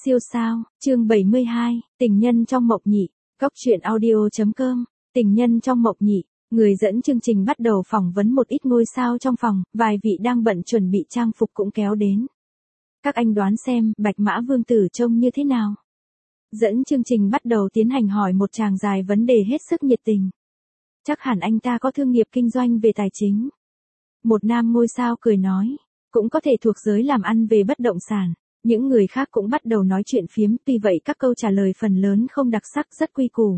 Siêu sao, chương 72, tình nhân trong mộng nhị, Cóc truyện audio.com, tình nhân trong mộng nhị, người dẫn chương trình bắt đầu phỏng vấn một ít ngôi sao trong phòng, vài vị đang bận chuẩn bị trang phục cũng kéo đến. Các anh đoán xem, Bạch Mã Vương Tử trông như thế nào? Dẫn chương trình bắt đầu tiến hành hỏi một chàng dài vấn đề hết sức nhiệt tình. Chắc hẳn anh ta có thương nghiệp kinh doanh về tài chính. Một nam ngôi sao cười nói, cũng có thể thuộc giới làm ăn về bất động sản. Những người khác cũng bắt đầu nói chuyện phiếm, tuy vậy các câu trả lời phần lớn không đặc sắc, rất quy củ.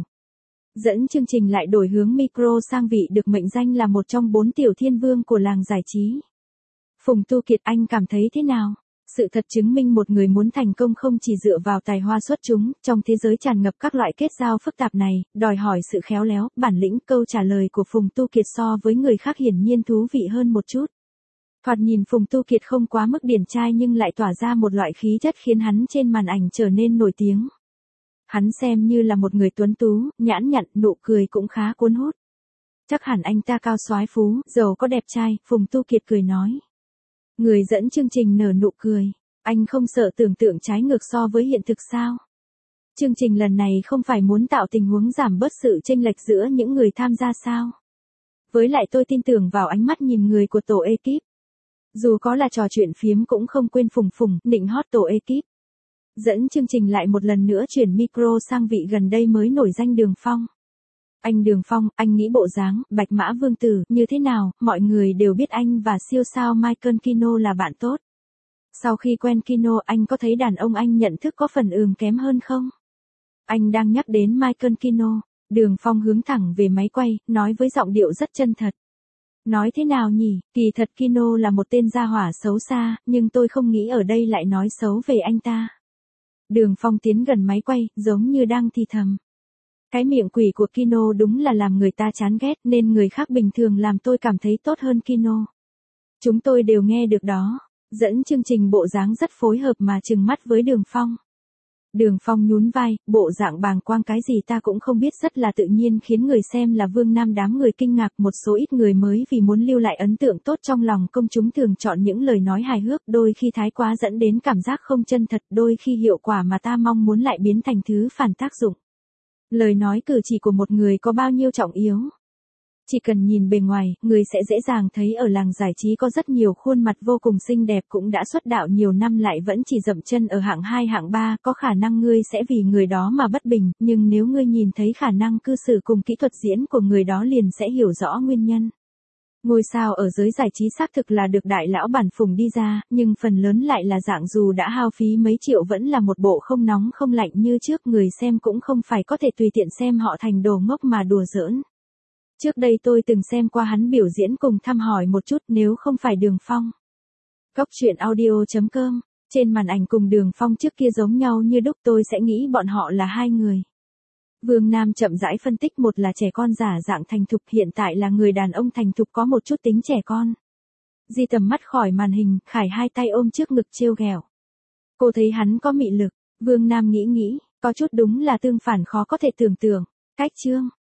Dẫn chương trình lại đổi hướng micro sang vị được mệnh danh là một trong 4 tiểu thiên vương của làng giải trí. Phùng Tu Kiệt, anh cảm thấy thế nào? Sự thật chứng minh một người muốn thành công không chỉ dựa vào tài hoa xuất chúng, trong thế giới tràn ngập các loại kết giao phức tạp này, đòi hỏi sự khéo léo, bản lĩnh. Câu trả lời của Phùng Tu Kiệt so với người khác hiển nhiên thú vị hơn một chút. Thoạt nhìn Phùng Tu Kiệt không quá mức điển trai nhưng lại tỏa ra một loại khí chất khiến hắn trên màn ảnh trở nên nổi tiếng. Hắn xem như là một người tuấn tú, nhãn nhặn, nụ cười cũng khá cuốn hút. Chắc hẳn anh ta cao soái phú, giàu có đẹp trai, Phùng Tu Kiệt cười nói. Người dẫn chương trình nở nụ cười, anh không sợ tưởng tượng trái ngược so với hiện thực sao? Chương trình lần này không phải muốn tạo tình huống giảm bớt sự chênh lệch giữa những người tham gia sao? Với lại tôi tin tưởng vào ánh mắt nhìn người của tổ ekip. Dù có là trò chuyện phiếm cũng không quên phùng phùng, nịnh hót tổ ekip. Dẫn chương trình lại một lần nữa chuyển micro sang vị gần đây mới nổi danh Đường Phong. Anh Đường Phong, anh nghĩ bộ dáng, Bạch Mã Vương Tử, như thế nào? Mọi người đều biết anh và siêu sao Michael Kino là bạn tốt. Sau khi quen Kino, anh có thấy đàn ông anh nhận thức có phần kém hơn không? Anh đang nhắc đến Michael Kino. Đường Phong hướng thẳng về máy quay, nói với giọng điệu rất chân thật. Nói thế nào nhỉ, kỳ thật Kino là một tên gia hỏa xấu xa, nhưng tôi không nghĩ ở đây lại nói xấu về anh ta. Đường Phong tiến gần máy quay, giống như đang thì thầm. Cái miệng quỷ của Kino đúng là làm người ta chán ghét, nên người khác bình thường làm tôi cảm thấy tốt hơn Kino. Chúng tôi đều nghe được đó. Dẫn chương trình bộ dáng rất phối hợp mà trừng mắt với Đường Phong. Đường Phong nhún vai, bộ dạng bàng quang cái gì ta cũng không biết, rất là tự nhiên khiến người xem là Vương Nam đám người kinh ngạc. Một số ít người mới vì muốn lưu lại ấn tượng tốt trong lòng công chúng thường chọn những lời nói hài hước, đôi khi thái quá dẫn đến cảm giác không chân thật, đôi khi hiệu quả mà ta mong muốn lại biến thành thứ phản tác dụng. Lời nói cử chỉ của một người có bao nhiêu trọng yếu. Chỉ cần nhìn bề ngoài, người sẽ dễ dàng thấy ở làng giải trí có rất nhiều khuôn mặt vô cùng xinh đẹp cũng đã xuất đạo nhiều năm lại vẫn chỉ dậm chân ở hạng 2 hạng 3, có khả năng ngươi sẽ vì người đó mà bất bình, nhưng nếu ngươi nhìn thấy khả năng cư xử cùng kỹ thuật diễn của người đó liền sẽ hiểu rõ nguyên nhân. Ngôi sao ở giới giải trí xác thực là được đại lão bản phùng đi ra, nhưng phần lớn lại là dạng dù đã hao phí mấy triệu vẫn là một bộ không nóng không lạnh như trước, người xem cũng không phải có thể tùy tiện xem họ thành đồ ngốc mà đùa giỡn. Trước đây tôi từng xem qua hắn biểu diễn cùng thăm hỏi một chút, nếu không phải Đường Phong. Cóc truyện audio.com, trên màn ảnh cùng Đường Phong trước kia giống nhau như đúc, tôi sẽ nghĩ bọn họ là hai người. Vương Nam chậm rãi phân tích, một là trẻ con giả dạng thành thục, hiện tại là người đàn ông thành thục có một chút tính trẻ con. Di tầm mắt khỏi màn hình, khải hai tay ôm trước ngực trêu ghẹo. Cô thấy hắn có mị lực, Vương Nam nghĩ, có chút đúng là tương phản khó có thể tưởng tượng. Cách chương